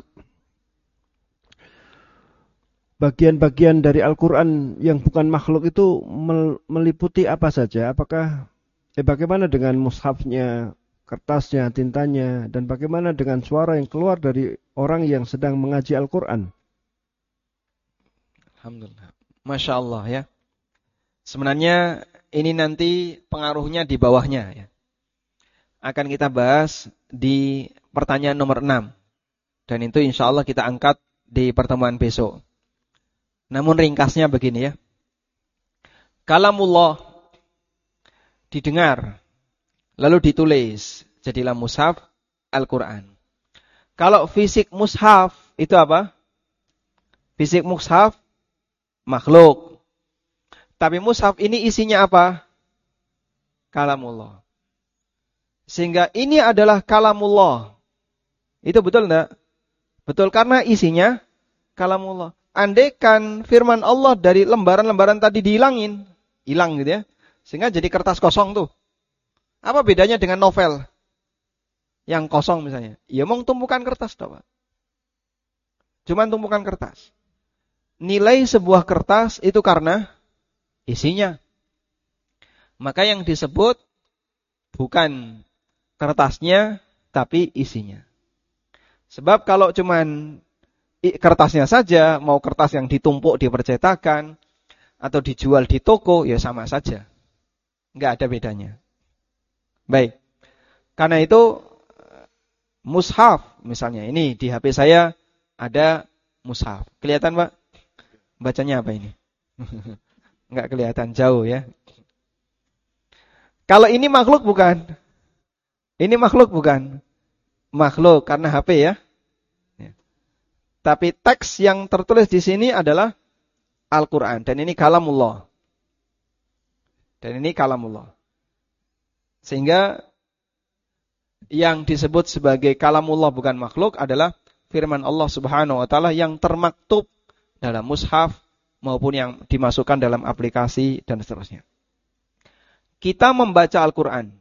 Bagian-bagian dari Al-Quran yang bukan makhluk itu meliputi apa saja? Apakah, eh, bagaimana dengan mushafnya, kertasnya, tintanya, dan bagaimana dengan suara yang keluar dari orang yang sedang mengaji Al-Quran?
Alhamdulillah. Masya Allah ya. Sebenarnya ini nanti pengaruhnya di bawahnya ya. Akan kita bahas di pertanyaan nomor enam. Dan itu insya Allah kita angkat di pertemuan besok. Namun ringkasnya begini ya. Kalamullah didengar, lalu ditulis, jadilah mushaf Al-Quran. Kalau fisik mushaf itu apa? Fisik mushaf makhluk. Tapi mushaf ini isinya apa? Kalamullah. Sehingga ini adalah kalamullah. Itu betul enggak? Betul, karena isinya kalamullah. Andaikan firman Allah dari lembaran-lembaran tadi dihilangin, hilang gitu ya. Sehingga jadi kertas kosong tuh. Apa bedanya dengan novel yang kosong misalnya? Ya mau tumpukan kertas toh, Pak. Cuman tumpukan kertas. Nilai sebuah kertas itu karena isinya. Maka yang disebut bukan kertasnya, tapi isinya. Sebab kalau cuman kertasnya saja, mau kertas yang ditumpuk di percetakan atau dijual di toko, ya sama saja. Enggak ada bedanya. Baik. Karena itu mushaf misalnya, ini di H P saya ada mushaf. Kelihatan, Pak? Bacanya apa ini? Enggak kelihatan jauh ya. Kalau ini makhluk bukan? Ini makhluk bukan? Makhluk karena H P ya. Ya. Tapi teks yang tertulis di sini adalah Al-Quran. Dan ini kalamullah. Dan ini kalamullah. Sehingga yang disebut sebagai kalamullah bukan makhluk adalah firman Allah Subhanahu wa taala yang termaktub dalam mushaf maupun yang dimasukkan dalam aplikasi dan seterusnya. Kita membaca Al-Quran.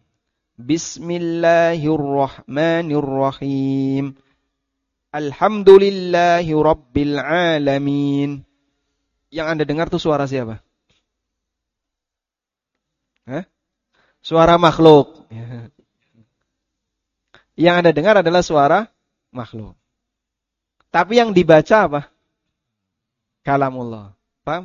Bismillahirrahmanirrahim. Alhamdulillahi rabbil alamin. Yang Anda dengar itu suara siapa? Hah? Suara makhluk. Yang Anda dengar adalah suara makhluk. Tapi yang dibaca apa? Kalamullah. Paham?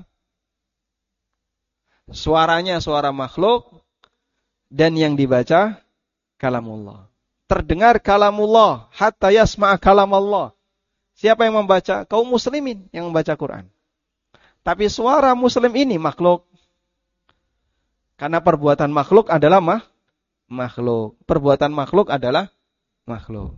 Suaranya suara makhluk dan yang dibaca kalamullah. Terdengar kalamullah hatta yasma'a kalamallah. Siapa yang membaca? Kaum muslimin yang membaca Quran. Tapi suara muslim ini makhluk. Karena perbuatan makhluk adalah mah, makhluk. Perbuatan makhluk adalah makhluk.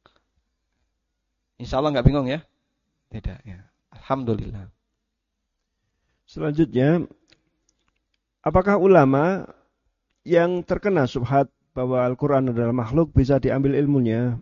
Insya Allah nggak bingung ya? Tidak ya. Alhamdulillah.
Selanjutnya, apakah ulama yang terkena syubhat bahwa Al-Quran adalah makhluk bisa diambil ilmunya?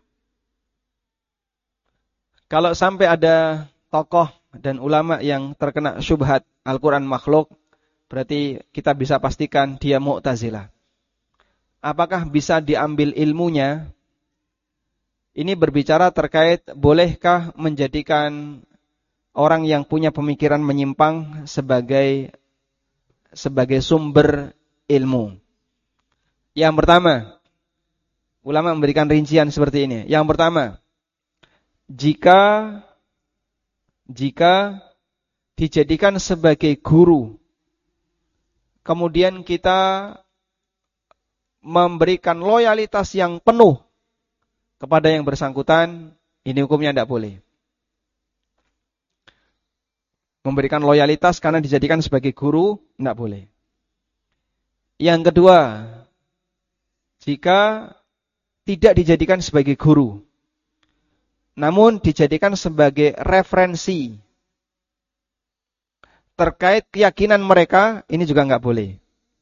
Kalau sampai ada tokoh dan ulama yang terkena syubhat Al-Quran makhluk, berarti kita bisa pastikan dia Mu'tazilah. Apakah bisa diambil ilmunya? Ini berbicara terkait bolehkah menjadikan orang yang punya pemikiran menyimpang sebagai sebagai sumber ilmu. Yang pertama, ulama memberikan rincian seperti ini. Yang pertama, jika jika dijadikan sebagai guru, kemudian kita memberikan loyalitas yang penuh kepada yang bersangkutan, ini hukumnya tidak boleh. Memberikan loyalitas karena dijadikan sebagai guru, tidak boleh. Yang kedua, jika tidak dijadikan sebagai guru, namun dijadikan sebagai referensi terkait keyakinan mereka, ini juga nggak boleh.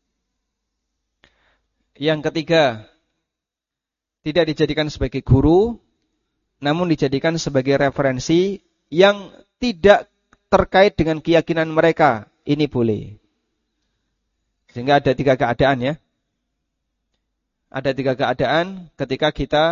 Yang ketiga, tidak dijadikan sebagai guru, namun dijadikan sebagai referensi yang tidak terkait dengan keyakinan mereka, ini boleh. Sehingga ada tiga keadaan ya. Ada tiga keadaan ketika kita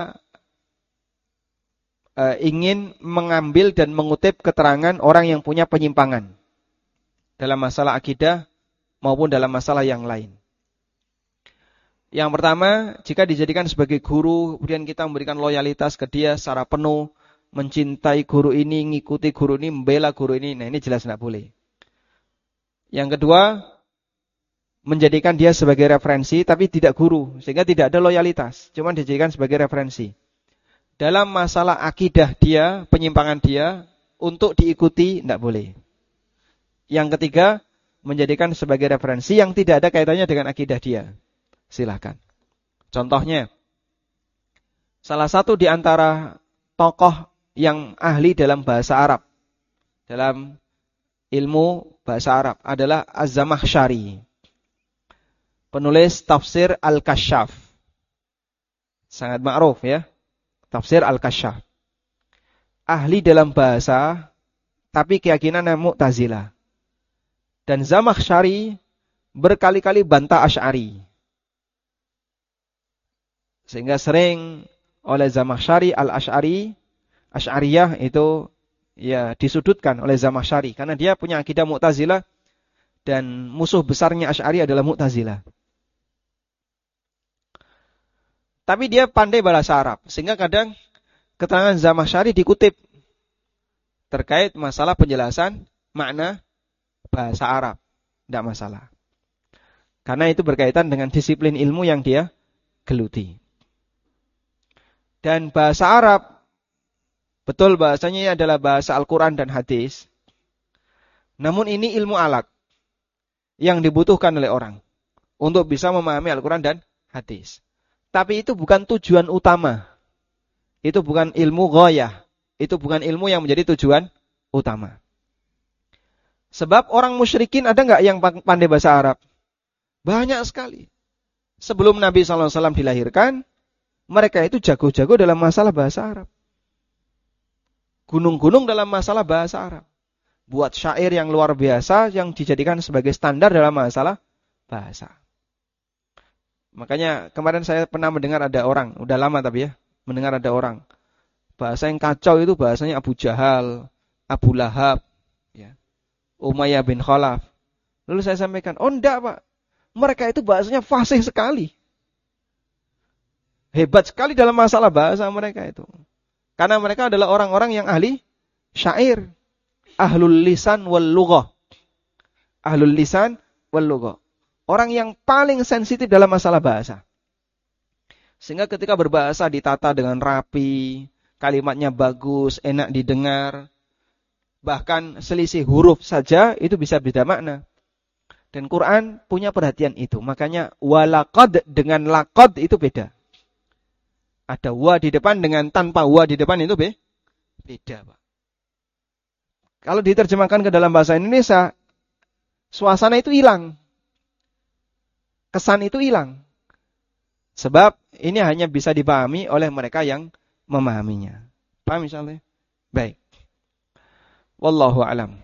e, ingin mengambil dan mengutip keterangan orang yang punya penyimpangan dalam masalah akidah maupun dalam masalah yang lain. Yang pertama, jika dijadikan sebagai guru, kemudian kita memberikan loyalitas ke dia secara penuh, mencintai guru ini, mengikuti guru ini, membela guru ini, nah ini jelas tidak boleh. Yang kedua, menjadikan dia sebagai referensi tapi tidak guru, sehingga tidak ada loyalitas, cuma dijadikan sebagai referensi. Dalam masalah akidah dia, penyimpangan dia, untuk diikuti tidak boleh. Yang ketiga, menjadikan sebagai referensi yang tidak ada kaitannya dengan akidah dia. Silakan. Contohnya, salah satu di antara tokoh yang ahli dalam bahasa Arab, dalam ilmu bahasa Arab adalah Az-Zamakhsyari, penulis tafsir Al-Kasyaf. Sangat ma'ruf ya, tafsir Al-Kasyaf. Ahli dalam bahasa, tapi keyakinannya Mu'tazilah. Dan Zamakhsyari berkali-kali bantah Asy'ari. Sehingga sering oleh Zamakhsyari Al-Asy'ari, Asy'ariyah itu ya disudutkan oleh Zamakhsyari karena dia punya akidah Mu'tazilah dan musuh besarnya Asy'ari adalah Mu'tazilah. Tapi dia pandai bahasa Arab sehingga kadang keterangan Zamakhsyari dikutip terkait masalah penjelasan makna bahasa Arab. Tidak masalah. Karena itu berkaitan dengan disiplin ilmu yang dia geluti. Dan bahasa Arab, betul bahasanya adalah bahasa Al-Quran dan hadis. Namun ini ilmu alat. yang dibutuhkan oleh orang untuk bisa memahami Al-Quran dan hadis. Tapi itu bukan tujuan utama. Itu bukan ilmu ghayah. Itu bukan ilmu yang menjadi tujuan utama. Sebab orang musyrikin ada nggak yang pandai bahasa Arab? Banyak sekali. Sebelum Nabi shallallahu alaihi wasallam dilahirkan, mereka itu jago-jago dalam masalah bahasa Arab. Gunung-gunung dalam masalah bahasa Arab. Buat syair yang luar biasa yang dijadikan sebagai standar dalam masalah bahasa. Makanya kemarin saya pernah mendengar ada orang, udah lama tapi ya, mendengar ada orang. Bahasa yang kacau itu bahasanya Abu Jahal, Abu Lahab, ya, Umayyah bin Khalaf. Lalu saya sampaikan, oh enggak Pak, mereka itu bahasanya fasih sekali. Hebat sekali dalam masalah bahasa mereka itu. Karena mereka adalah orang-orang yang ahli syair. Ahlul lisan wal lughah. Ahlul lisan wal lughah. Orang yang paling sensitif dalam masalah bahasa. Sehingga ketika berbahasa ditata dengan rapi, kalimatnya bagus, enak didengar. Bahkan selisih huruf saja itu bisa beda makna. Dan Quran punya perhatian itu. Makanya walaqad dengan laqad itu beda. Ada wa di depan dengan tanpa wa di depan itu be? Beda, Pak. Kalau diterjemahkan ke dalam bahasa Indonesia, suasana itu hilang. Kesan itu hilang. Sebab ini hanya bisa dipahami oleh mereka yang memahaminya. Paham misalnya? Baik. Wallahu alam.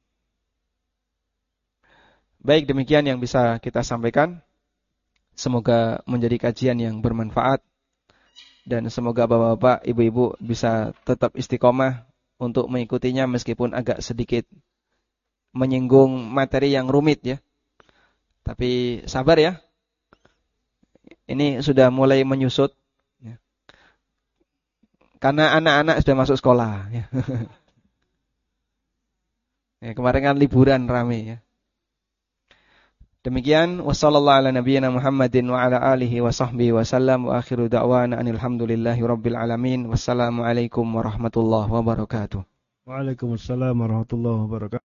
Baik, demikian yang bisa kita sampaikan. Semoga menjadi kajian yang bermanfaat. Dan semoga bapak-bapak, ibu-ibu bisa tetap istiqomah untuk mengikutinya meskipun agak sedikit menyinggung materi yang rumit ya. Tapi sabar ya. Ini sudah mulai menyusut. Ya. Karena anak-anak sudah masuk sekolah. Ya. Ya, kemarin kan liburan rame ya. Demikian wassallallahu ala nabiyyina Muhammadin wa ala alihi wa sahbihi wa sallam wa akhiru da'wana anil hamdulillahi rabbil alamin. Wassalamualaikum warahmatullahi wabarakatuh.
Waalaikumsalam warahmatullahi wabarakatuh.